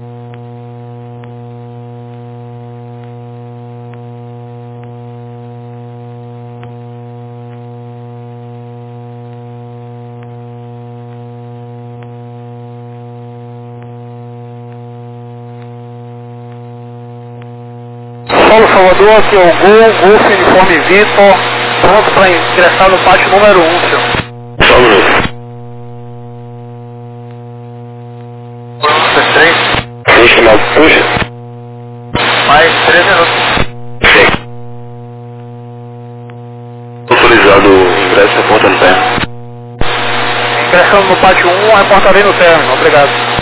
Paulo Salvador, aqui é o Golf Uniforme Vitor, pronto para ingressar no pátio número 1, senhor. Só um minuto. 3, Tem chamado puxa? mais 3 minutos. Sim. Autorizado o ingresso na porta no pé. Ingressando no pátio 1, a porta vem no término, obrigado.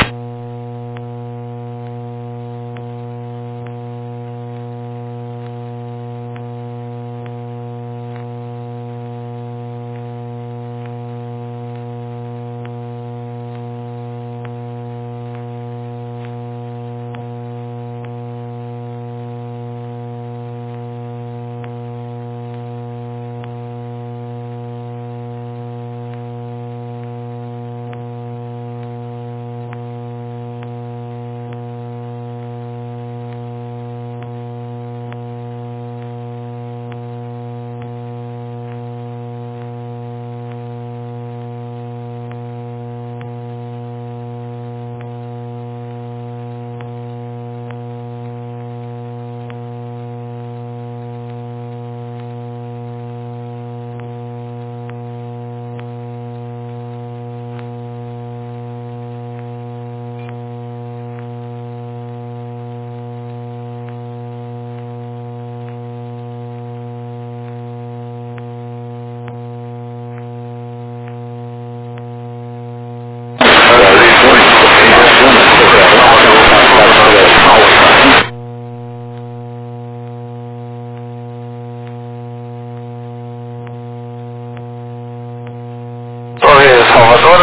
Salvador,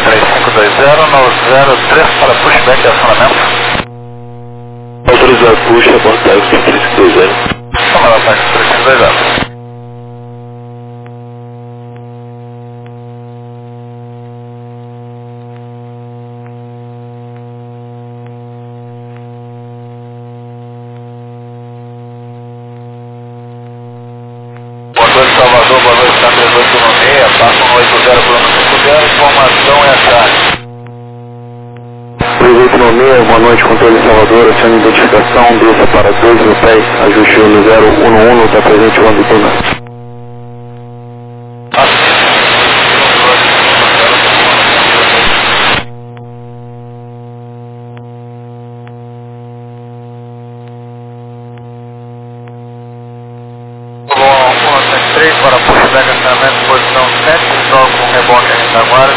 3520-903 para pushback de acionamento. Autorizado push, abortagem 3520. Chamada a parte 3520. Salvador, boa noite, está 3816, passa 180 por 150, informação é essa. 3816, boa noite, controle Salvador, acione identificação, desça para 2 mil pés, ajuste no 011, está presente o Ambituna. Para pushback acionamento, posição 7, jogo com reboque ainda agora.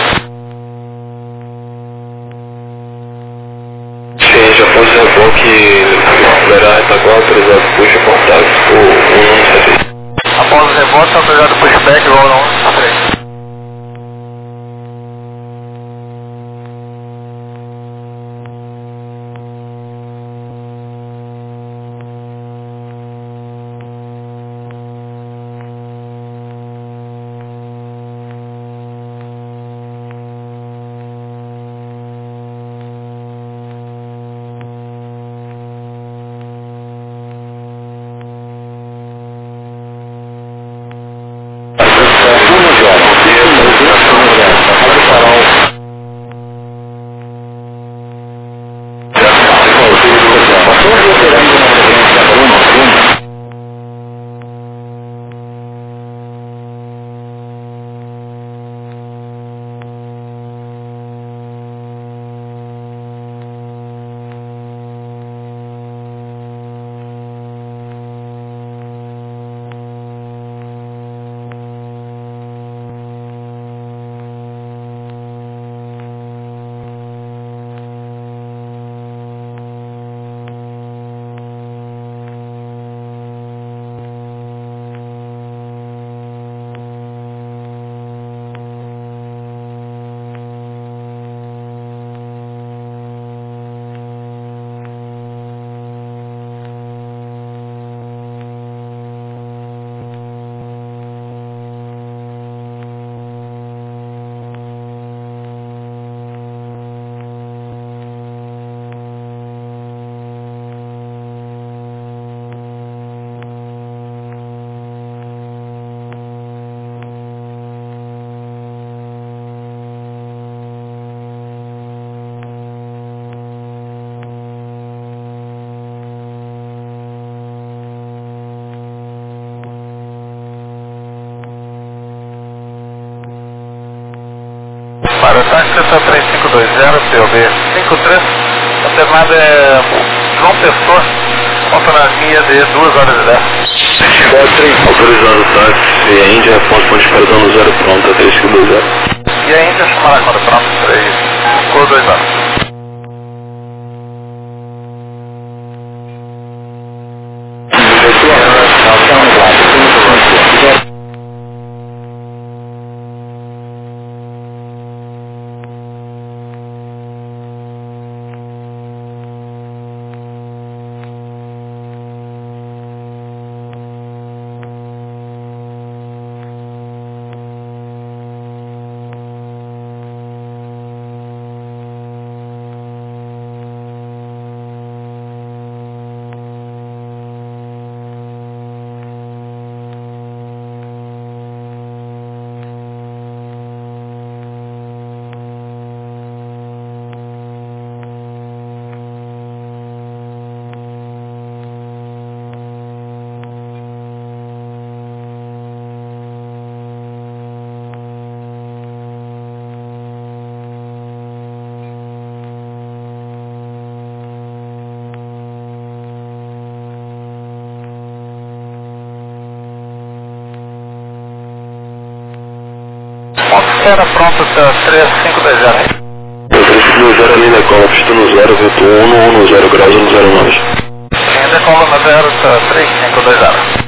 Sim, já foi o reboque, liberar retaguarda, autorizado push, contato, o 113. Após o reboque, autorizado pushback, igual no 113. Delta 3520, POB 53, alternada é João Pessoa, autonomia de 2 horas e 10. Autorizado táxi, a Índia, ponto de espera no 0 pronta, 3520. E a Índia chamará quando pronto, 3520. Espera pronto, 3520. 3520 ali na cola, pista no 0, vento 1, 1, 0 graus, 1, 0 9. Ainda cola na 3520.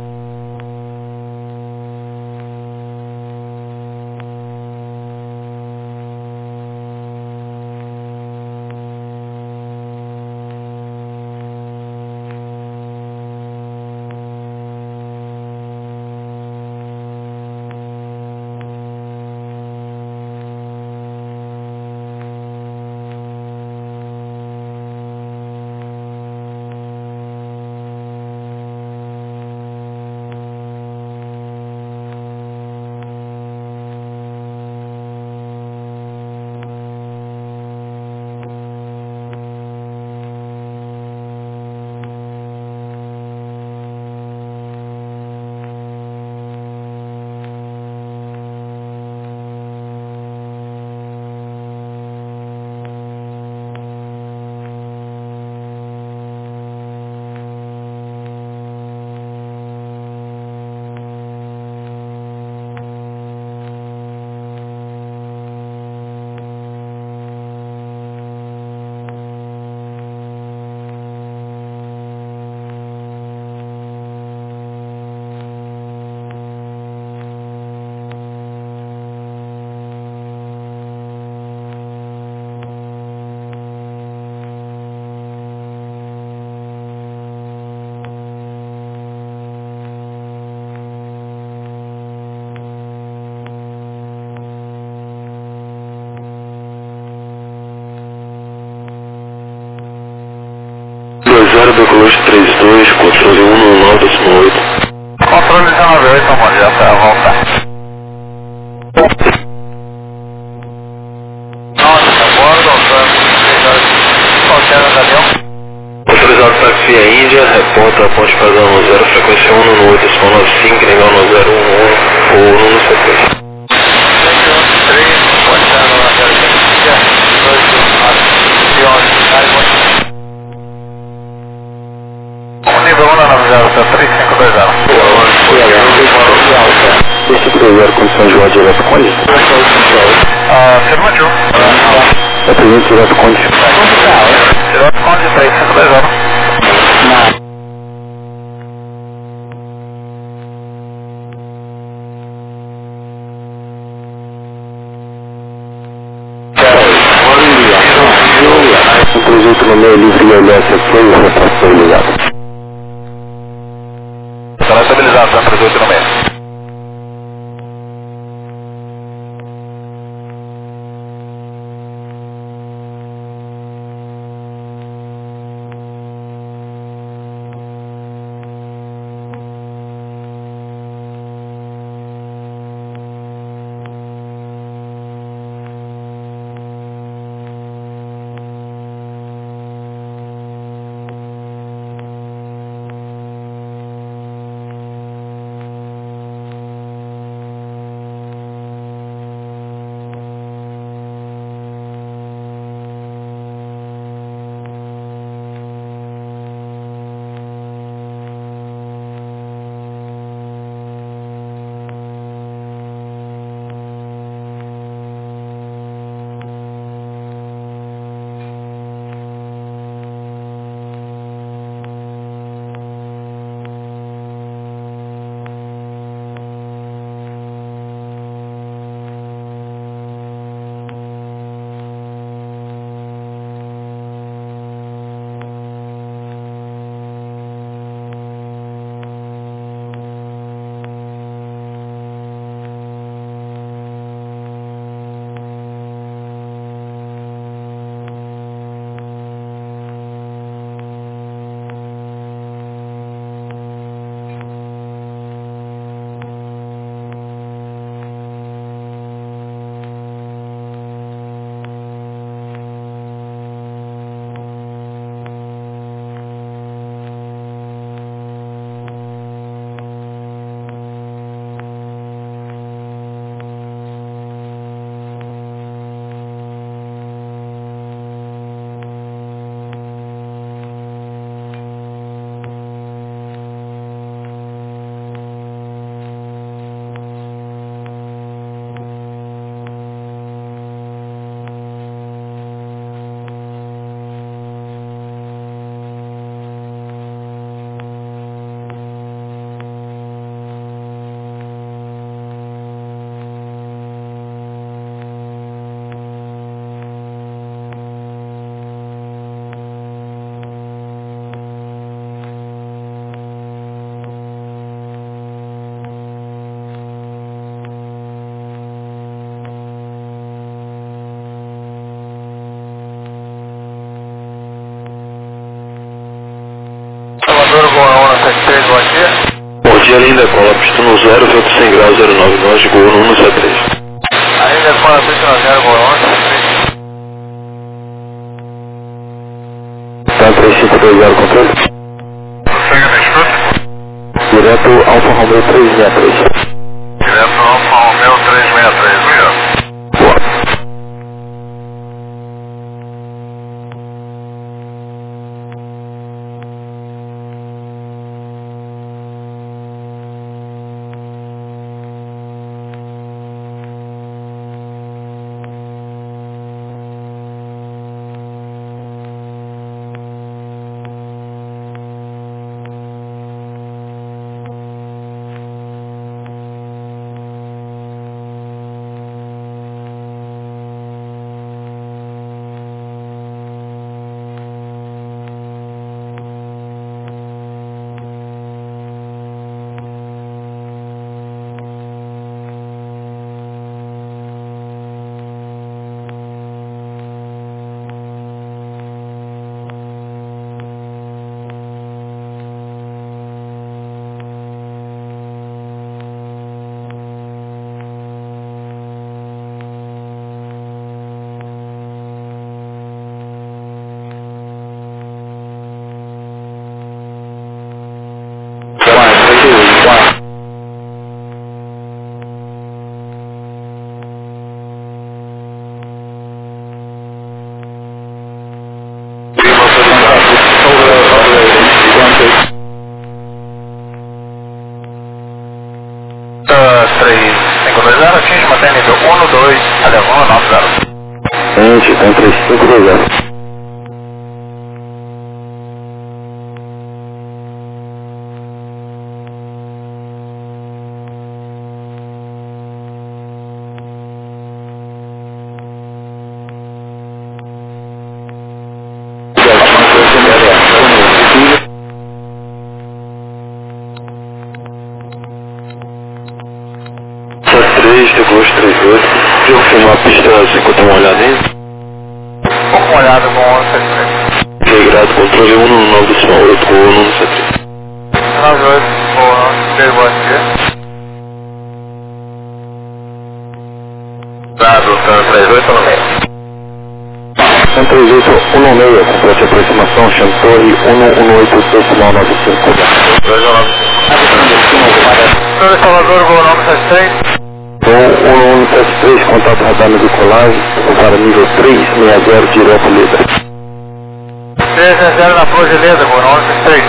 Douglas 32, controle 119.8. Controle 198, amor, já tá, voltar. Nossa, agora, doutor, qualquer avião. Autorizado táxi a Índia, reporta ponte padrão 0, frequência 1 no 8, som 95, nível no 011, ou no sequência. 3, pode estar no 0, nível 1 na 3520. 3520, condição de voar direto com isso? Afirmativo. É presente direto com isso? Direto com 3520. Não. O projeto no meio livre e olhar foi o retrator ligado. Está estabilizado, está 38 no meio. 3, bom dia. Bom dia, linda cola, pista no 0, vento 100 graus, 09 nós, Gol 113. Ainda cola, pista no 0, Gol 113. Tá, 3520, controle. Prossegue na escuta. Direto Alfa Romeo 363. Direto Alfa Romeo 363, viu? Boa. Atinge mantém nível 1, 2, alemão 90. Gente, tem 3520. Depois 38, eu filmar a pista, você encontra uma olhadinha? Uma olhada com 173. Integrado, controle 1 no 9 do Simão, 8 com 1 no 173. 98, boa, bom dia. Dado, 38 no meio. 138, 1 no meio, complete aproximação, chão torre 118, decimal 95. 295. Senhor Salvador, Gol 973. 173, contato radar no decolagem, para nível 360, direto livre. 360 na Progeleza, Gol 973.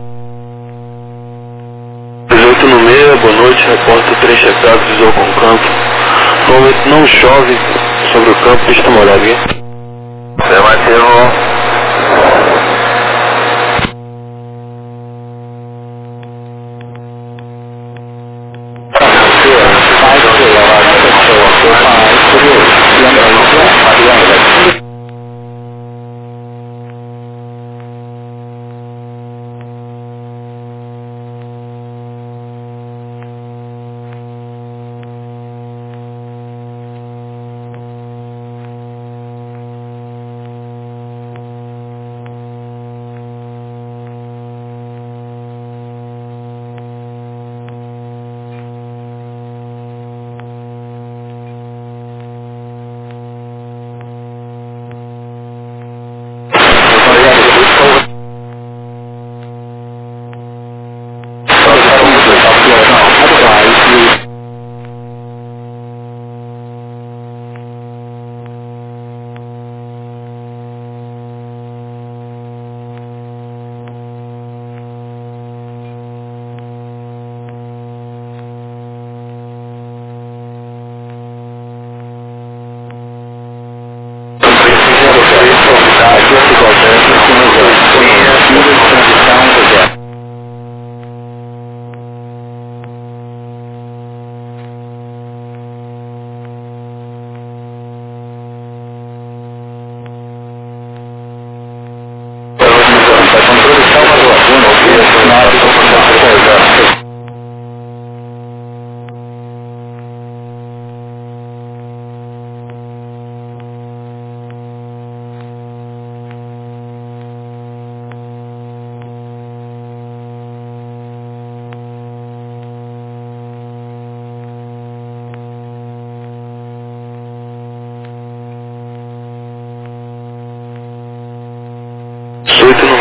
18 no meio, boa noite, reporta 3 checados, visou com o campo. No momento não chove sobre o campo, deixa eu dar uma olhada aqui. Afirmativo.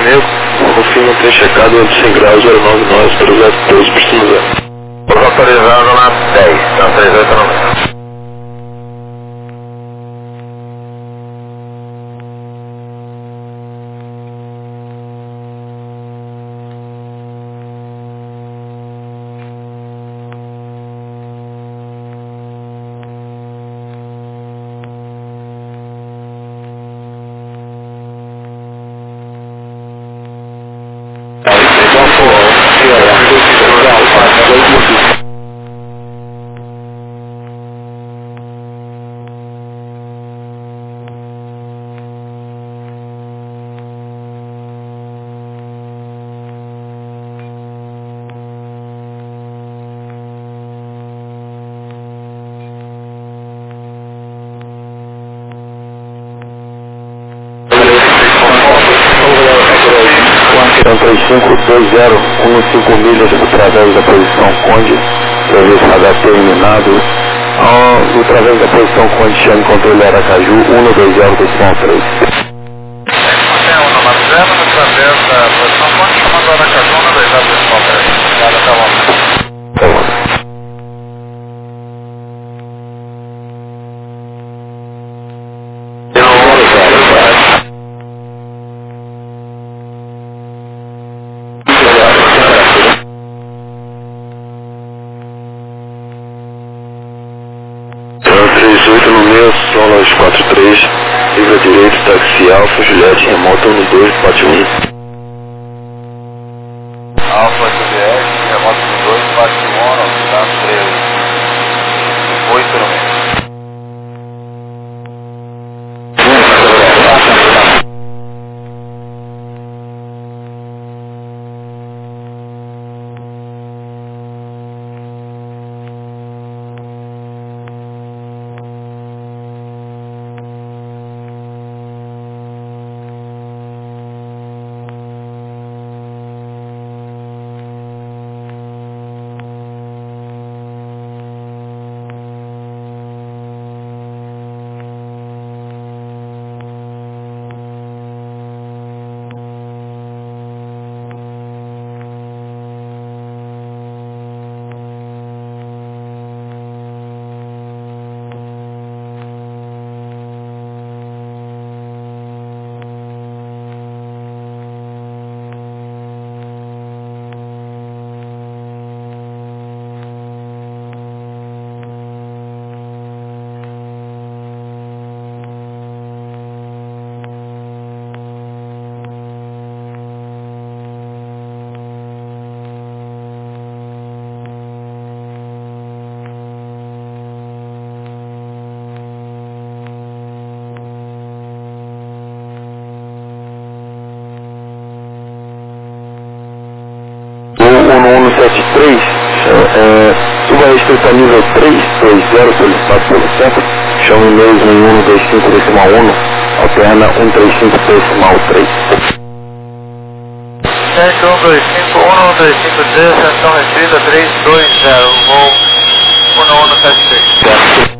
comigo. Confirma ter checado entre 100 graus 099 para o 012 por cima 0. Pouso autorizado na 10, na 3896. Então 3520, 15 milhas através da posição Conde, serviço HT eliminado, através da posição Conde, chame controle Aracaju, 120 decimal 3. Tem um número 0, através da posição Conde, chamando Aracaju, 120 decimal 3. Obrigado, até logo. No meu, Solas 43, livre direito, táxi Alfa, Juliette, remota 12, bate 1. Alfa Juliette, remota 12, bate 1, tá 13. 8 no meio. No 173, suba restrita nível 320, solicitado pelo centro, chame mesmo em 125 decimal 1, alterna 135 decimal 3. 7125, 125D, sessão restrita 320, voo 1173.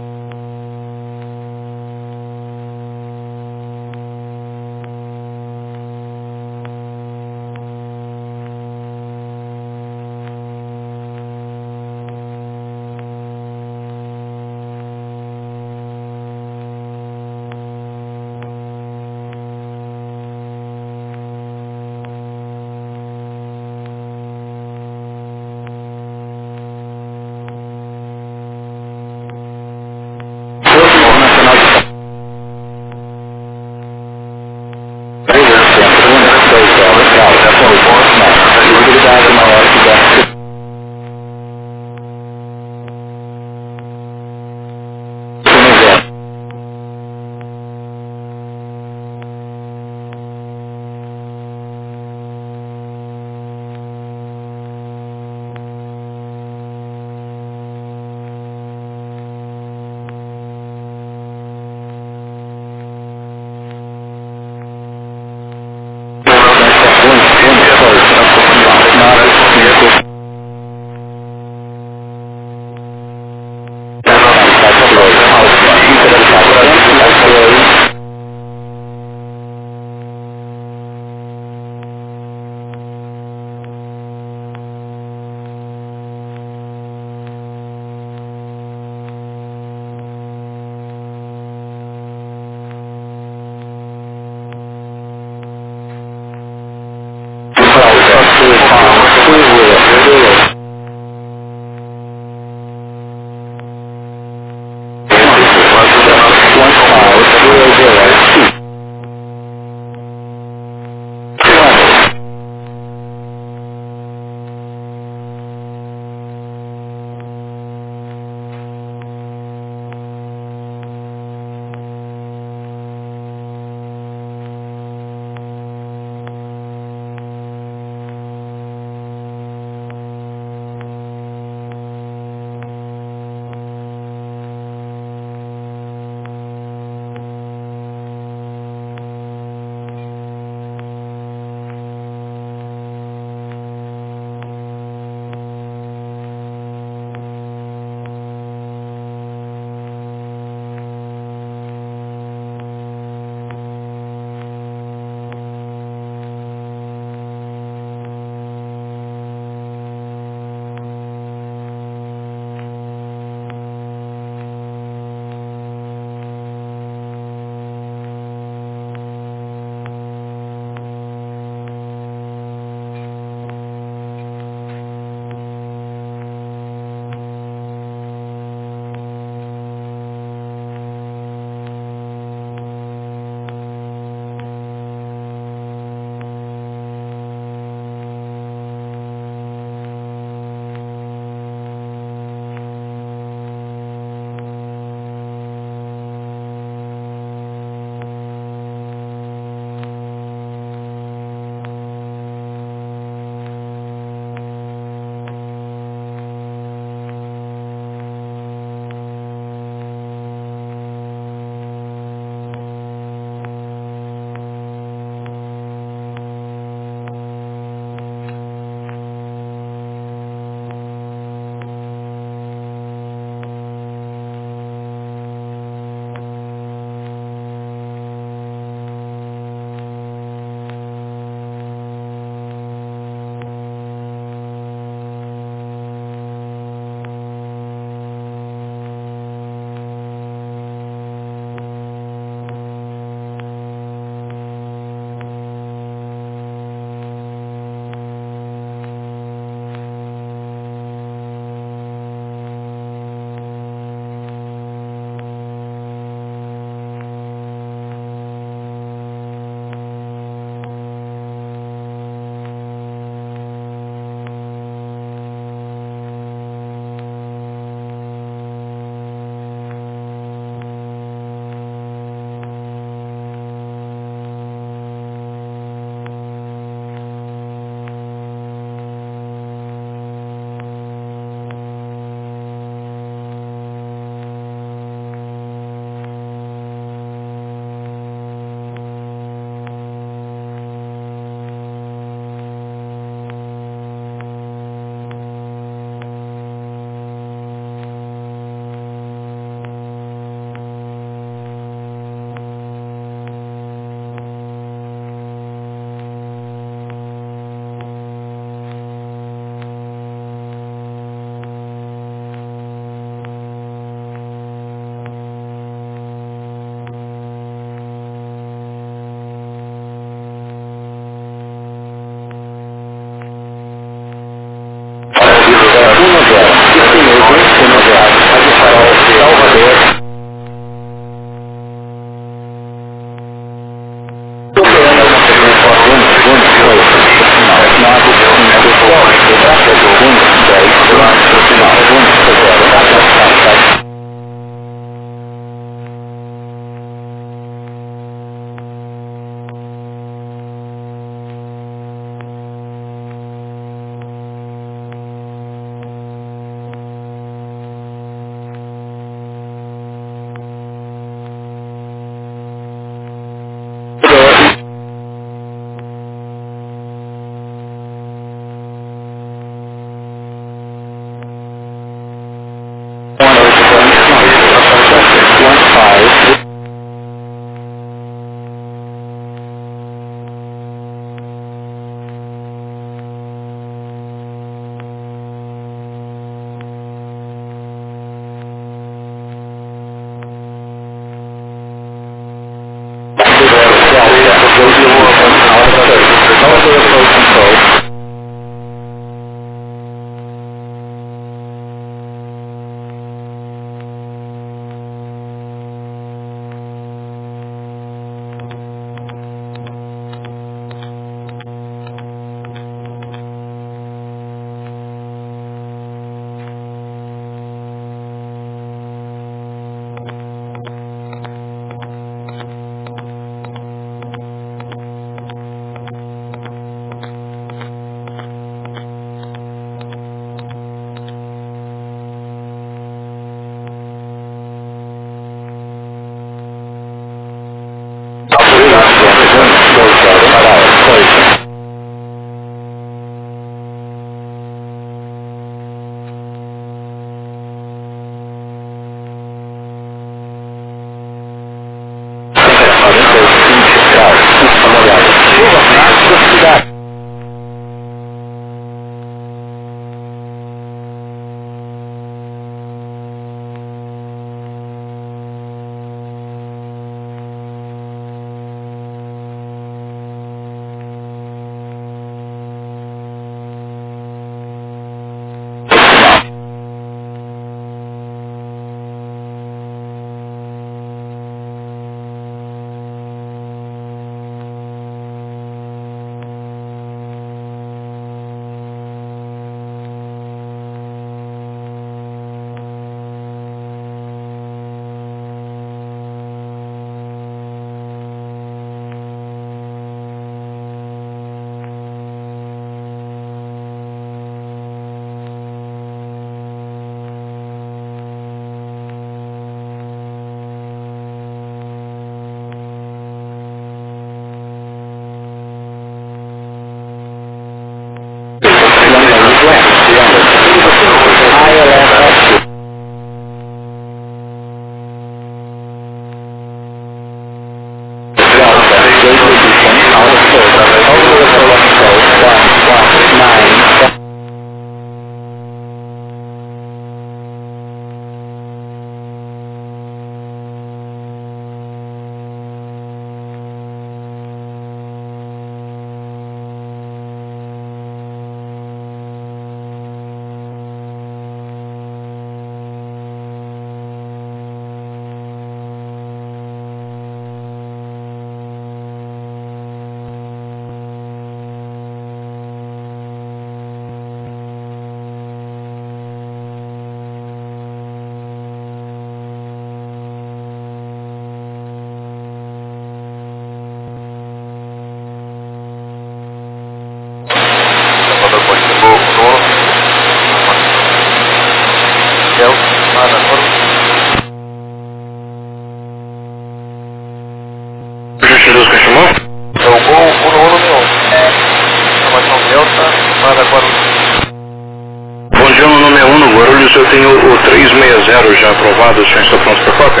confirmado, o senhor está pronto para cópia?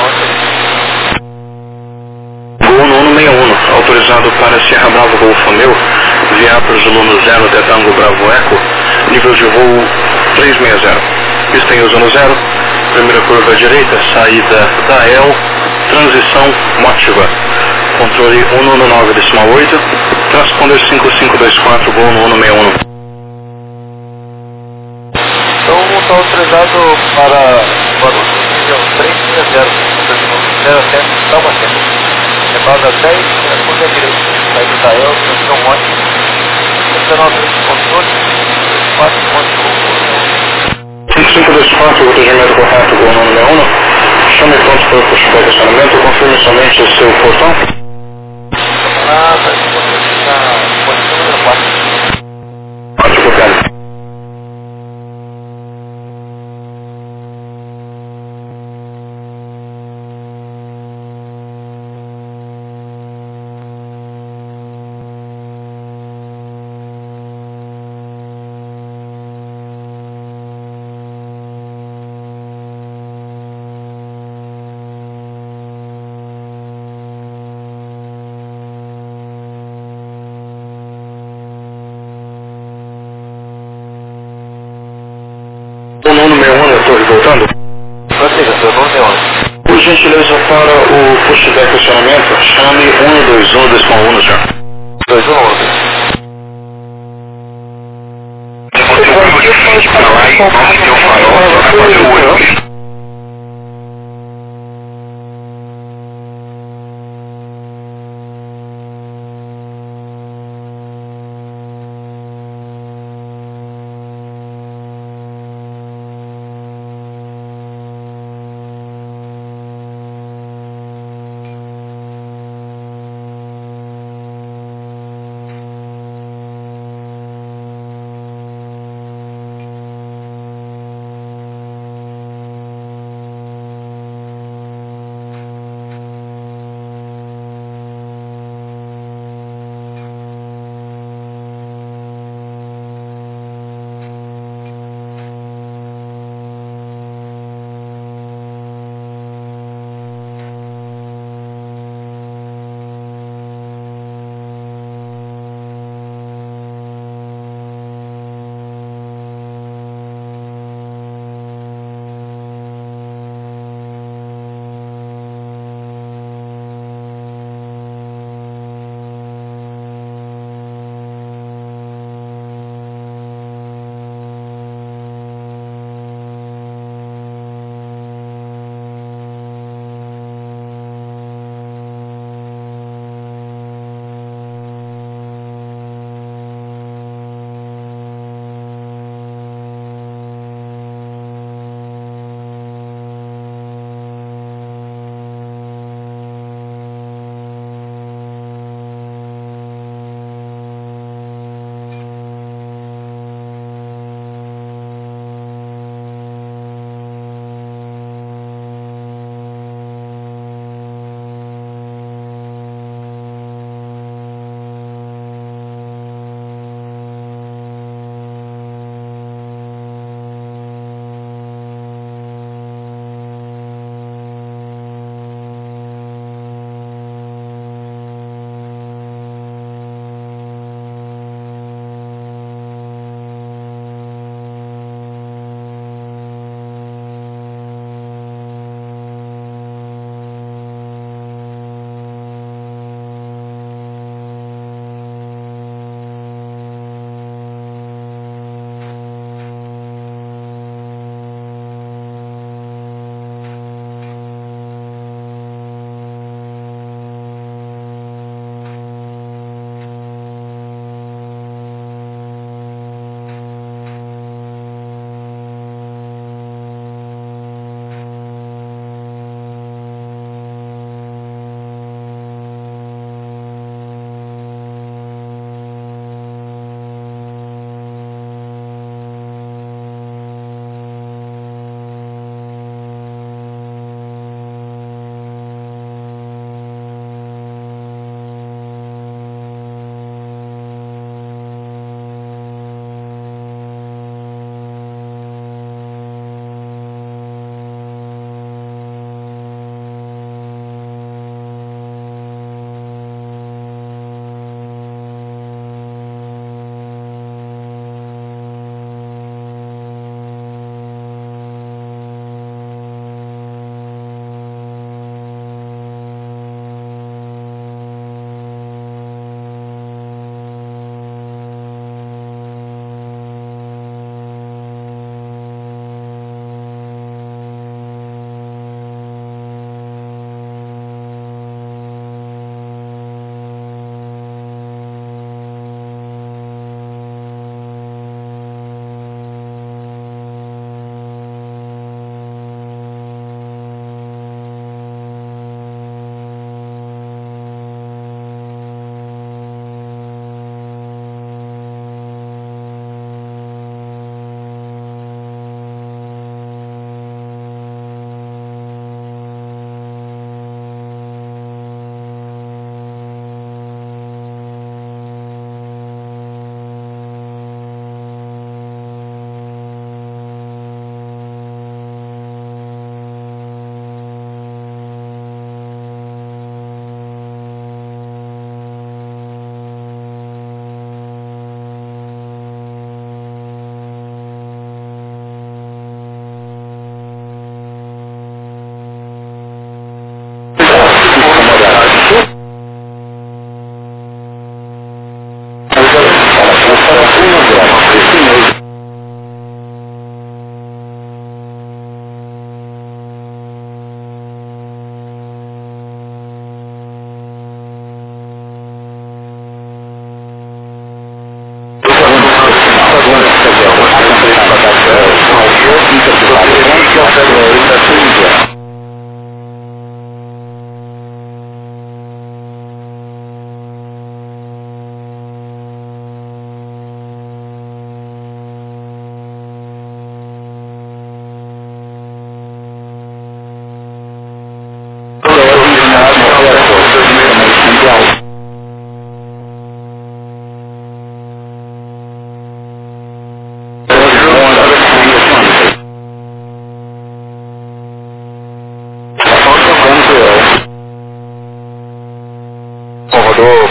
Voo no 161, autorizado para Sierra Bravo Golfo Neu, via para Zulu no 0 até Tango Bravo Eco, nível de voo 360. Pista em uso no 0, primeira curva à direita, saída da EL, transição Motiva. Controle 119,8, transponder 5524, voo no 161. Então está autorizado para Guarulhos, nível 360, 0 até Taubaté. Levada 10, transponder à direita, saída da EL, transição Motiva. 19 controle, 4 5524, o atendimento correto, voo no 161. Chame pronto para o pushback de acionamento, confirme somente o seu portão. na posição número 4. Pode colocar. O número 61, eu estou voltando. Prossiga, seu número 11. Por gentileza, para o pushback acionamento, chame 121 2.1 no senhor. 211. Para lá e vamos ter o farol, só vai fazer o olho.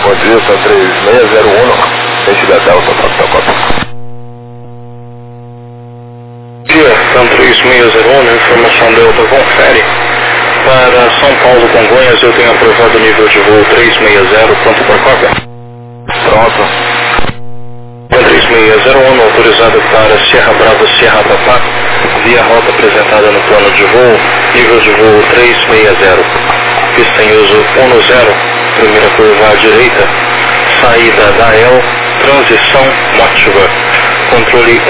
Enquanto isso, 3601, sentido Delta, Protocolo. Dia, São 3601, informação Delta, confere. Para São Paulo, Congonhas, eu tenho aprovado o nível de voo 360, pronto para cópia. Pronto. 3601, autorizado para Sierra Bravo, Sierra Papá, via rota apresentada no plano de voo, nível de voo 360. Pista em uso 10, primeira curva à direita, saída da EL, transição Motiva. Controle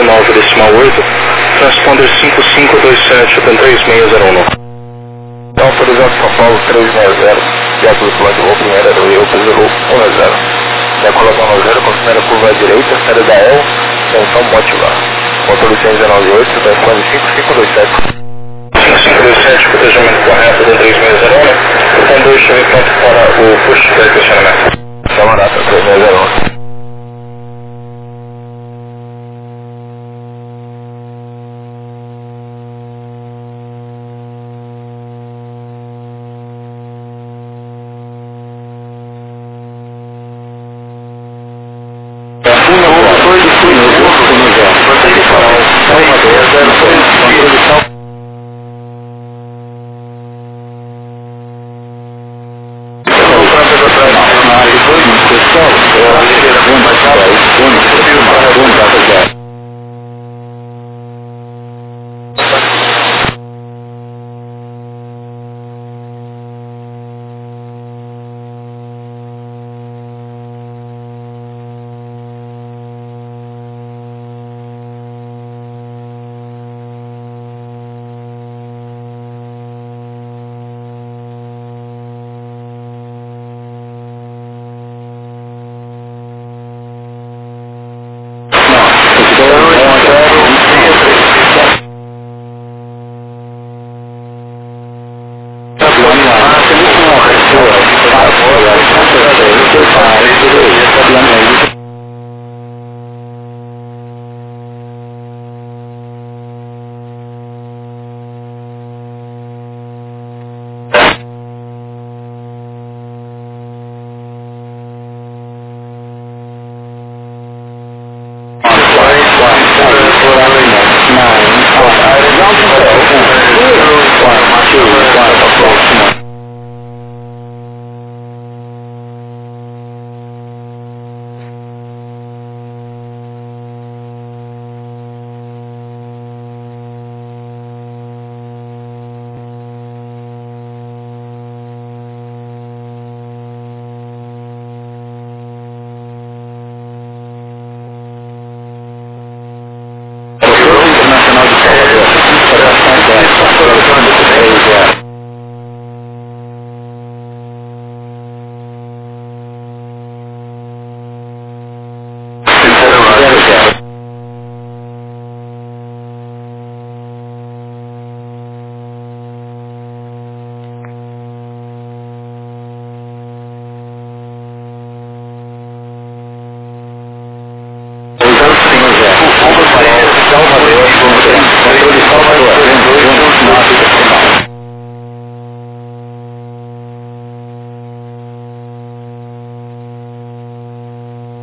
119.8, transponder 5527 com 3601. Então, autorizado São Paulo 360, já pelo plano de voo, primeira eu preservou 10. Decolação 0 com primeira curva à direita, saída da EL, tensão motivar. Controle 119.8, transponder 5527. 5527, protegimento correto do 3601, com 2 chave pronto para o push de questionamento. Camarada 3601. Gracias.